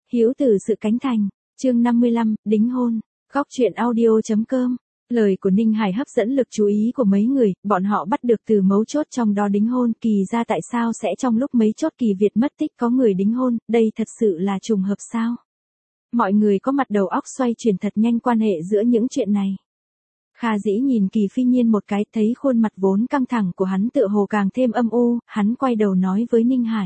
Hữu Tử sự cánh thành, chương 55, đính hôn, góc truyện audio.com. Lời của Ninh Hải hấp dẫn lực chú ý của mấy người, bọn họ bắt được từ mấu chốt trong đó đính hôn. Kỳ ra tại sao sẽ trong lúc mấy chốt Kỳ Việt mất tích có người đính hôn, đây thật sự là trùng hợp sao? Mọi người có mặt đầu óc xoay chuyển thật nhanh quan hệ giữa những chuyện này. Kha Dĩ nhìn Kỳ Phi Nhiên một cái, thấy khuôn mặt vốn căng thẳng của hắn tựa hồ càng thêm âm u, hắn quay đầu nói với Ninh Hải.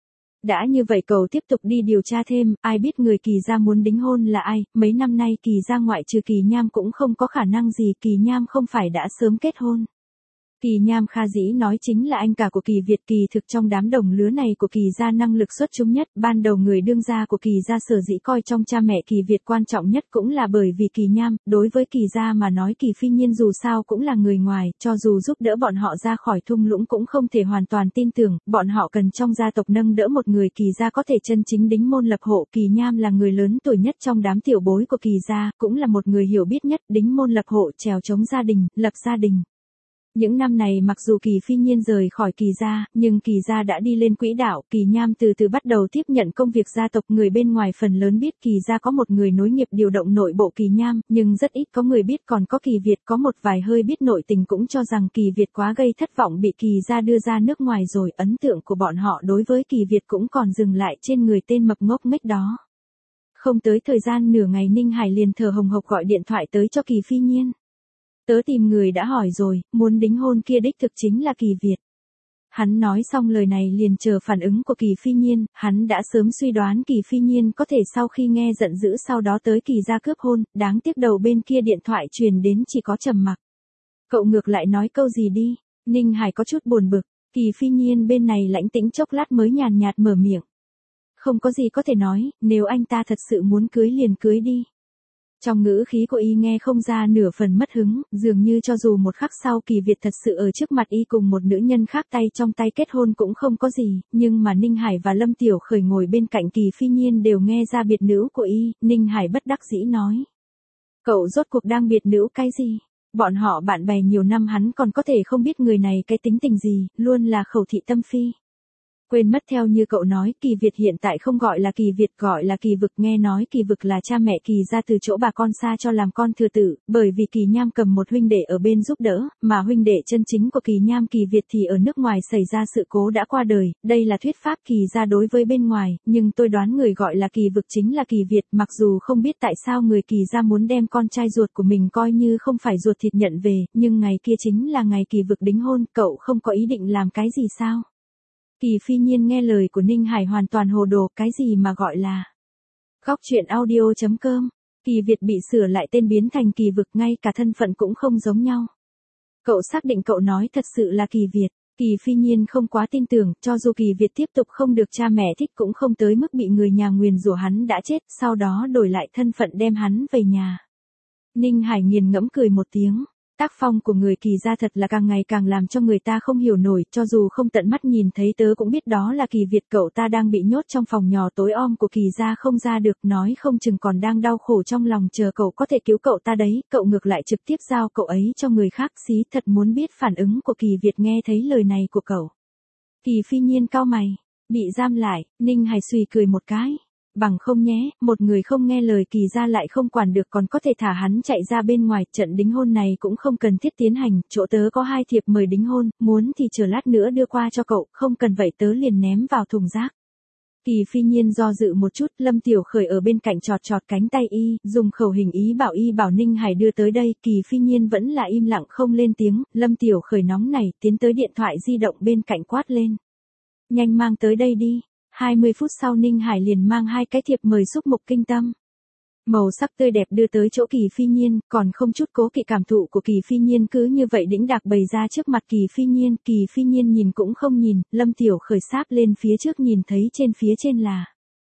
Đã như vậy cậu tiếp tục đi điều tra thêm, ai biết người Kỳ gia muốn đính hôn là ai, mấy năm nay Kỳ gia ngoại trừ Kỳ Nham cũng không có khả năng gì, Kỳ Nham không phải đã sớm kết hôn. Kỳ Nham Kha Dĩ nói chính là anh cả của Kỳ Việt. Kỳ thực trong đám đồng lứa này của Kỳ gia năng lực xuất chúng nhất, ban đầu người đương gia của Kỳ gia sở dĩ coi trong cha mẹ Kỳ Việt quan trọng nhất cũng là bởi vì Kỳ Nham. Đối với Kỳ gia mà nói, Kỳ Phi Nhiên dù sao cũng là người ngoài, cho dù giúp đỡ bọn họ ra khỏi thung lũng cũng không thể hoàn toàn tin tưởng, bọn họ cần trong gia tộc nâng đỡ một người Kỳ gia có thể chân chính đính môn lập hộ. Kỳ Nham là người lớn tuổi nhất trong đám tiểu bối của Kỳ gia, cũng là một người hiểu biết nhất, đính môn lập hộ, trèo chống gia đình, lập gia đình. Những năm này mặc dù Kỳ Phi Nhiên rời khỏi Kỳ gia, nhưng Kỳ gia đã đi lên quỹ đạo. Kỳ Nham từ từ bắt đầu tiếp nhận công việc gia tộc, người bên ngoài phần lớn biết Kỳ gia có một người nối nghiệp điều động nội bộ Kỳ Nham, nhưng rất ít có người biết còn có Kỳ Việt. Có một vài hơi biết nội tình cũng cho rằng Kỳ Việt quá gây thất vọng bị Kỳ gia đưa ra nước ngoài rồi, ấn tượng của bọn họ đối với Kỳ Việt cũng còn dừng lại trên người tên mập ngốc nghếch đó. Không tới thời gian nửa ngày Ninh Hải liền thở hồng hộc gọi điện thoại tới cho Kỳ Phi Nhiên. Tớ tìm người đã hỏi rồi, muốn đính hôn kia đích thực chính là Kỳ Việt. Hắn nói xong lời này liền chờ phản ứng của Kỳ Phi Nhiên, hắn đã sớm suy đoán Kỳ Phi Nhiên có thể sau khi nghe giận dữ sau đó tới Kỳ gia cướp hôn, đáng tiếc đầu bên kia điện thoại truyền đến chỉ có trầm mặc. Cậu ngược lại nói câu gì đi, Ninh Hải có chút buồn bực, Kỳ Phi Nhiên bên này lãnh tĩnh chốc lát mới nhàn nhạt mở miệng. Không có gì có thể nói, nếu anh ta thật sự muốn cưới liền cưới đi. Trong ngữ khí của y nghe không ra nửa phần mất hứng, dường như cho dù một khắc sau Kỳ Việt thật sự ở trước mặt y cùng một nữ nhân khác tay trong tay kết hôn cũng không có gì, nhưng mà Ninh Hải và Lâm Tiểu Khởi ngồi bên cạnh Kỳ Phi Nhiên đều nghe ra biệt nữ của y. Ninh Hải bất đắc dĩ nói. Cậu rốt cuộc đang biệt nữ cái gì? Bọn họ bạn bè nhiều năm hắn còn có thể không biết người này cái tính tình gì, luôn là khẩu thị tâm phi. Quên mất theo như cậu nói, Kỳ Việt hiện tại không gọi là Kỳ Việt, gọi là Kỳ Vực. Nghe nói Kỳ Vực là cha mẹ Kỳ ra từ chỗ bà con xa cho làm con thừa tử, bởi vì Kỳ Nham cầm một huynh đệ ở bên giúp đỡ, mà huynh đệ chân chính của Kỳ Nham Kỳ Việt thì ở nước ngoài xảy ra sự cố đã qua đời. Đây là thuyết pháp Kỳ ra đối với bên ngoài, nhưng tôi đoán người gọi là Kỳ Vực chính là Kỳ Việt. Mặc dù không biết tại sao người Kỳ ra muốn đem con trai ruột của mình coi như không phải ruột thịt nhận về, nhưng ngày kia chính là ngày Kỳ Vực đính hôn, cậu không có ý định làm cái gì sao? Kỳ Phi Nhiên nghe lời của Ninh Hải hoàn toàn hồ đồ, cái gì mà gọi là góc truyện audio.com. Kỳ Việt bị sửa lại tên biến thành Kỳ Vực, ngay cả thân phận cũng không giống nhau. Cậu xác định cậu nói thật sự là Kỳ Việt? Kỳ Phi Nhiên không quá tin tưởng, cho dù Kỳ Việt tiếp tục không được cha mẹ thích cũng không tới mức bị người nhà nguyền rủa hắn đã chết, sau đó đổi lại thân phận đem hắn về nhà. Ninh Hải nghiền ngẫm cười một tiếng. Tác phong của người Kỳ gia thật là càng ngày càng làm cho người ta không hiểu nổi, cho dù không tận mắt nhìn thấy tớ cũng biết đó là Kỳ Việt. Cậu ta đang bị nhốt trong phòng nhỏ tối om của Kỳ gia không ra được, nói không chừng còn đang đau khổ trong lòng chờ cậu có thể cứu cậu ta đấy, cậu ngược lại trực tiếp giao cậu ấy cho người khác. Xí, thật muốn biết phản ứng của Kỳ Việt nghe thấy lời này của cậu. Kỳ Phi Nhiên cau mày, bị giam lại. Ninh Hải suy cười một cái. Bằng không nhé, một người không nghe lời Kỳ gia lại không quản được, còn có thể thả hắn chạy ra bên ngoài. Trận đính hôn này cũng không cần thiết tiến hành, chỗ tớ có 2 thiệp mời đính hôn, muốn thì chờ lát nữa đưa qua cho cậu, không cần vậy tớ liền ném vào thùng rác. Kỳ Phi Nhiên do dự một chút, Lâm Tiểu Khởi ở bên cạnh chọt chọt cánh tay y, dùng khẩu hình ý bảo Ninh Hải đưa tới đây. Kỳ Phi Nhiên vẫn là im lặng không lên tiếng. Lâm Tiểu Khởi nóng nảy tiến tới điện thoại di động bên cạnh quát lên. Nhanh mang tới đây đi. 20 phút sau Ninh Hải liền mang 2 cái thiệp mời xúc mục kinh tâm. Màu sắc tươi đẹp đưa tới chỗ Kỳ Phi Nhiên, còn không chút cố kỵ cảm thụ của Kỳ Phi Nhiên cứ như vậy đĩnh đạc bày ra trước mặt Kỳ Phi Nhiên. Kỳ Phi Nhiên nhìn cũng không nhìn, Lâm Tiểu Khởi sáp lên phía trước nhìn thấy trên phía trên là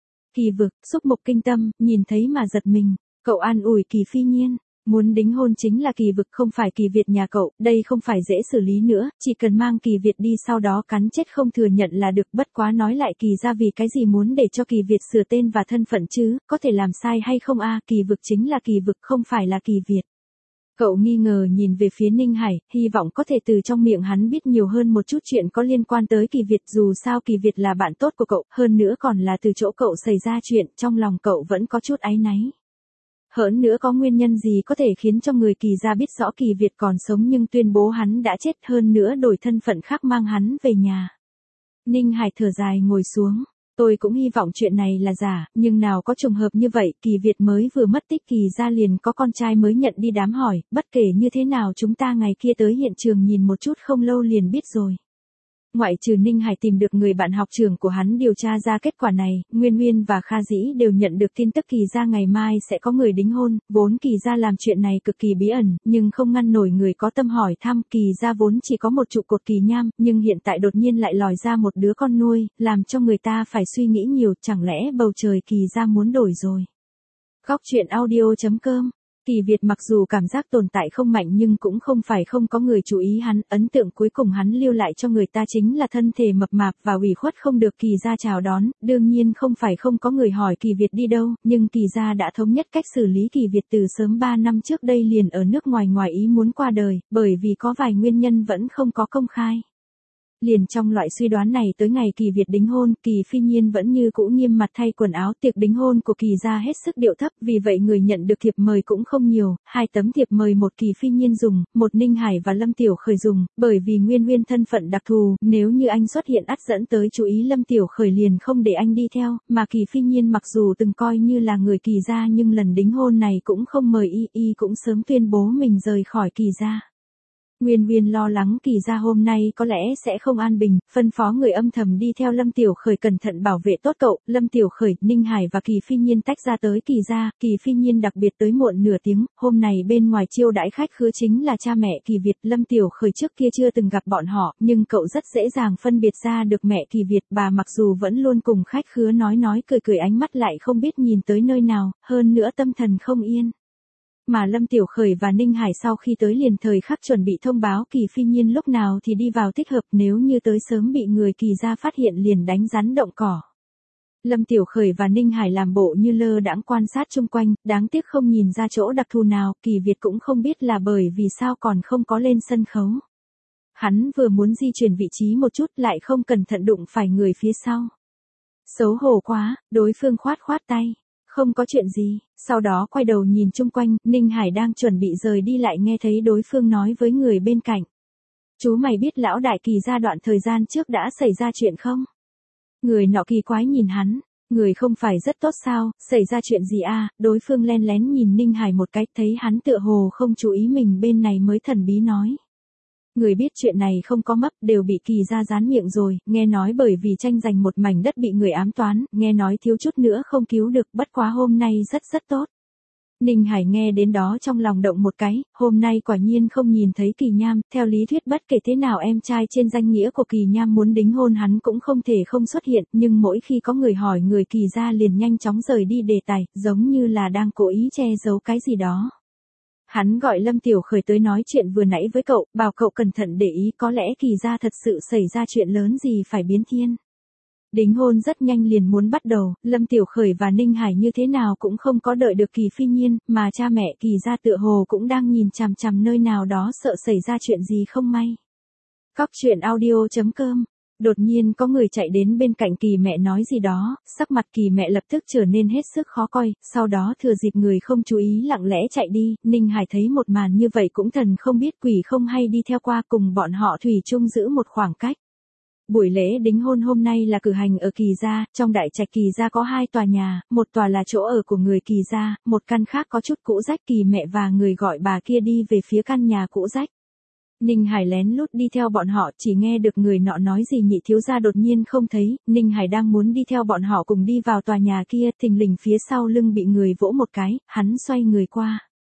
Kỳ Vực, xúc mục kinh tâm, nhìn thấy mà giật mình. Cậu an ủi Kỳ Phi Nhiên. Muốn đính hôn chính là Kỳ Vực không phải Kỳ Việt nhà cậu, đây không phải dễ xử lý nữa, chỉ cần mang Kỳ Việt đi sau đó cắn chết không thừa nhận là được. Bất quá nói lại Kỳ ra vì cái gì muốn để cho Kỳ Việt sửa tên và thân phận chứ, có thể làm sai hay không a? Kỳ Vực chính là Kỳ Vực không phải là Kỳ Việt. Cậu nghi ngờ nhìn về phía Ninh Hải, hy vọng có thể từ trong miệng hắn biết nhiều hơn một chút chuyện có liên quan tới Kỳ Việt, dù sao Kỳ Việt là bạn tốt của cậu, hơn nữa còn là từ chỗ cậu xảy ra chuyện, trong lòng cậu vẫn có chút áy náy. Hơn nữa có nguyên nhân gì có thể khiến cho người Kỳ gia biết rõ Kỳ Việt còn sống nhưng tuyên bố hắn đã chết, hơn nữa đổi thân phận khác mang hắn về nhà. Ninh Hải thở dài ngồi xuống. Tôi cũng hy vọng chuyện này là giả, nhưng nào có trùng hợp như vậy, Kỳ Việt mới vừa mất tích Kỳ gia liền có con trai mới nhận đi đám hỏi, bất kể như thế nào chúng ta ngày kia tới hiện trường nhìn một chút không lâu liền biết rồi. Ngoại trừ Ninh Hải tìm được người bạn học trường của hắn điều tra ra kết quả này, Nguyên Nguyên và Kha Dĩ đều nhận được tin tức Kỳ gia ngày mai sẽ có người đính hôn, vốn Kỳ gia làm chuyện này cực kỳ bí ẩn, nhưng không ngăn nổi người có tâm hỏi thăm, Kỳ gia vốn chỉ có một trụ cột Kỳ Nham, nhưng hiện tại đột nhiên lại lòi ra một đứa con nuôi, làm cho người ta phải suy nghĩ nhiều, chẳng lẽ bầu trời Kỳ gia muốn đổi rồi. Góc truyện audio.com. Kỳ Việt mặc dù cảm giác tồn tại không mạnh nhưng cũng không phải không có người chú ý hắn, ấn tượng cuối cùng hắn lưu lại cho người ta chính là thân thể mập mạp và ủy khuất không được Kỳ gia chào đón, đương nhiên không phải không có người hỏi Kỳ Việt đi đâu, nhưng Kỳ gia đã thống nhất cách xử lý Kỳ Việt từ sớm 3 năm trước đây liền ở nước ngoài ý muốn qua đời, bởi vì có vài nguyên nhân vẫn không có công khai. Liền trong loại suy đoán này tới ngày Kỳ Việt đính hôn, Kỳ Phi Nhiên vẫn như cũ nghiêm mặt thay quần áo, tiệc đính hôn của Kỳ gia hết sức điệu thấp, vì vậy người nhận được thiệp mời cũng không nhiều, 2 tấm thiệp mời, một Kỳ Phi Nhiên dùng, một Ninh Hải và Lâm Tiểu Khởi dùng, bởi vì Nguyên Nguyên thân phận đặc thù, nếu như anh xuất hiện ắt dẫn tới chú ý Lâm Tiểu Khởi liền không để anh đi theo, mà Kỳ Phi Nhiên mặc dù từng coi như là người Kỳ gia nhưng lần đính hôn này cũng không mời y cũng sớm tuyên bố mình rời khỏi Kỳ gia. Nguyên Nguyên lo lắng Kỳ gia hôm nay có lẽ sẽ không an bình, phân phó người âm thầm đi theo Lâm Tiểu Khởi cẩn thận bảo vệ tốt cậu. Lâm Tiểu Khởi, Ninh Hải và Kỳ Phi Nhiên tách ra tới Kỳ gia, Kỳ Phi Nhiên đặc biệt tới muộn nửa tiếng, hôm nay bên ngoài chiêu đãi khách khứa chính là cha mẹ Kỳ Việt. Lâm Tiểu Khởi trước kia chưa từng gặp bọn họ, nhưng cậu rất dễ dàng phân biệt ra được mẹ Kỳ Việt, bà mặc dù vẫn luôn cùng khách khứa nói cười ánh mắt lại không biết nhìn tới nơi nào, hơn nữa tâm thần không yên. Mà Lâm Tiểu Khởi và Ninh Hải sau khi tới liền thời khắc chuẩn bị thông báo Kỳ Phi Nhiên lúc nào thì đi vào thích hợp, nếu như tới sớm bị người Kỳ gia phát hiện liền đánh rắn động cỏ. Lâm Tiểu Khởi và Ninh Hải làm bộ như lơ đãng quan sát chung quanh, đáng tiếc không nhìn ra chỗ đặc thù nào, Kỳ Việt cũng không biết là bởi vì sao còn không có lên sân khấu. Hắn vừa muốn di chuyển vị trí một chút lại không cẩn thận đụng phải người phía sau. Xấu hổ quá, đối phương khoát tay. Không có chuyện gì, sau đó quay đầu nhìn chung quanh, Ninh Hải đang chuẩn bị rời đi lại nghe thấy đối phương nói với người bên cạnh. Chú mày biết lão đại Kỳ gia đoạn thời gian trước đã xảy ra chuyện không? Người nọ kỳ quái nhìn hắn, người không phải rất tốt sao, xảy ra chuyện gì à? Đối phương len lén nhìn Ninh Hải một cách, thấy hắn tựa hồ không chú ý mình bên này mới thần bí nói. Người biết chuyện này không có mấp, đều bị Kỳ gia dán miệng rồi, nghe nói bởi vì tranh giành một mảnh đất bị người ám toán, nghe nói thiếu chút nữa không cứu được, bất quá hôm nay rất tốt. Ninh Hải nghe đến đó trong lòng động một cái, hôm nay quả nhiên không nhìn thấy Kỳ Nham, theo lý thuyết bất kể thế nào em trai trên danh nghĩa của Kỳ Nham muốn đính hôn hắn cũng không thể không xuất hiện, nhưng mỗi khi có người hỏi người Kỳ gia liền nhanh chóng rời đi đề tài, giống như là đang cố ý che giấu cái gì đó. Hắn gọi Lâm Tiểu Khởi tới nói chuyện vừa nãy với cậu, bảo cậu cẩn thận để ý, có lẽ Kỳ gia thật sự xảy ra chuyện lớn gì phải biến thiên. Đính hôn rất nhanh liền muốn bắt đầu, Lâm Tiểu Khởi và Ninh Hải như thế nào cũng không có đợi được Kỳ Phi Nhiên, mà cha mẹ Kỳ gia tựa hồ cũng đang nhìn chằm chằm nơi nào đó sợ xảy ra chuyện gì không may. Góc truyện audio.com. Đột nhiên có người chạy đến bên cạnh Kỳ mẹ nói gì đó, sắc mặt Kỳ mẹ lập tức trở nên hết sức khó coi, sau đó thừa dịp người không chú ý lặng lẽ chạy đi, Ninh Hải thấy một màn như vậy cũng thần không biết quỷ không hay đi theo qua cùng bọn họ thủy chung giữ một khoảng cách. Buổi lễ đính hôn hôm nay là cử hành ở Kỳ gia, trong đại trạch Kỳ gia có 2 tòa nhà, một tòa là chỗ ở của người Kỳ gia, một căn khác có chút cũ rách, Kỳ mẹ và người gọi bà kia đi về phía căn nhà cũ rách. Ninh Hải lén lút đi theo bọn họ, chỉ nghe được người nọ nói gì nhị thiếu gia đột nhiên không thấy, Ninh Hải đang muốn đi theo bọn họ cùng đi vào tòa nhà kia, thình lình phía sau lưng bị người vỗ một cái, hắn xoay người qua.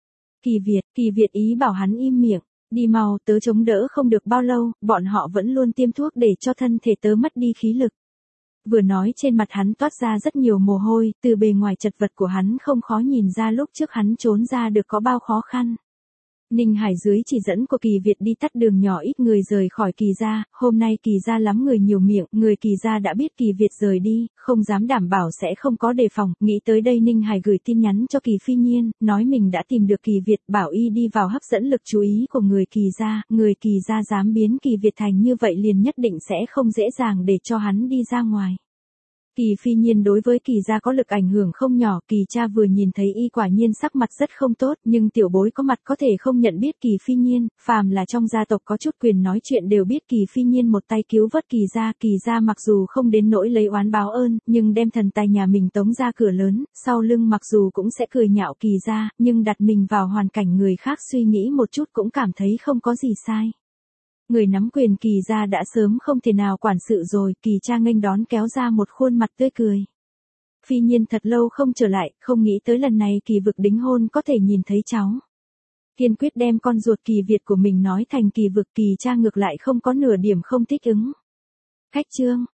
Kỳ Việt ý bảo hắn im miệng, đi mau, tớ chống đỡ không được bao lâu, bọn họ vẫn luôn tiêm thuốc để cho thân thể tớ mất đi khí lực. Vừa nói trên mặt hắn toát ra rất nhiều mồ hôi, từ bề ngoài chật vật của hắn không khó nhìn ra lúc trước hắn trốn ra được có bao khó khăn. Ninh Hải dưới chỉ dẫn của Kỳ Việt đi tắt đường nhỏ ít người rời khỏi Kỳ gia, hôm nay Kỳ gia lắm người nhiều miệng, người Kỳ gia đã biết Kỳ Việt rời đi, không dám đảm bảo sẽ không có đề phòng, nghĩ tới đây Ninh Hải gửi tin nhắn cho Kỳ Phi Nhiên, nói mình đã tìm được Kỳ Việt, bảo y đi vào hấp dẫn lực chú ý của người Kỳ gia dám biến Kỳ Việt thành như vậy liền nhất định sẽ không dễ dàng để cho hắn đi ra ngoài. Kỳ Phi Nhiên đối với Kỳ gia có lực ảnh hưởng không nhỏ, Kỳ cha vừa nhìn thấy y quả nhiên sắc mặt rất không tốt, nhưng tiểu bối có mặt có thể không nhận biết Kỳ Phi Nhiên, phàm là trong gia tộc có chút quyền nói chuyện đều biết Kỳ Phi Nhiên một tay cứu vớt Kỳ gia mặc dù không đến nỗi lấy oán báo ơn, nhưng đem thần tài nhà mình tống ra cửa lớn, sau lưng mặc dù cũng sẽ cười nhạo Kỳ gia, nhưng đặt mình vào hoàn cảnh người khác suy nghĩ một chút cũng cảm thấy không có gì sai. Người nắm quyền Kỳ gia đã sớm không thể nào quản sự rồi, Kỳ cha nghênh đón kéo ra một khuôn mặt tươi cười. Phi Nhiên thật lâu không trở lại, không nghĩ tới lần này Kỳ vực đính hôn có thể nhìn thấy cháu. Kiên quyết đem con ruột Kỳ Việt của mình nói thành Kỳ vực, Kỳ cha ngược lại không có nửa điểm không thích ứng. Khách trương,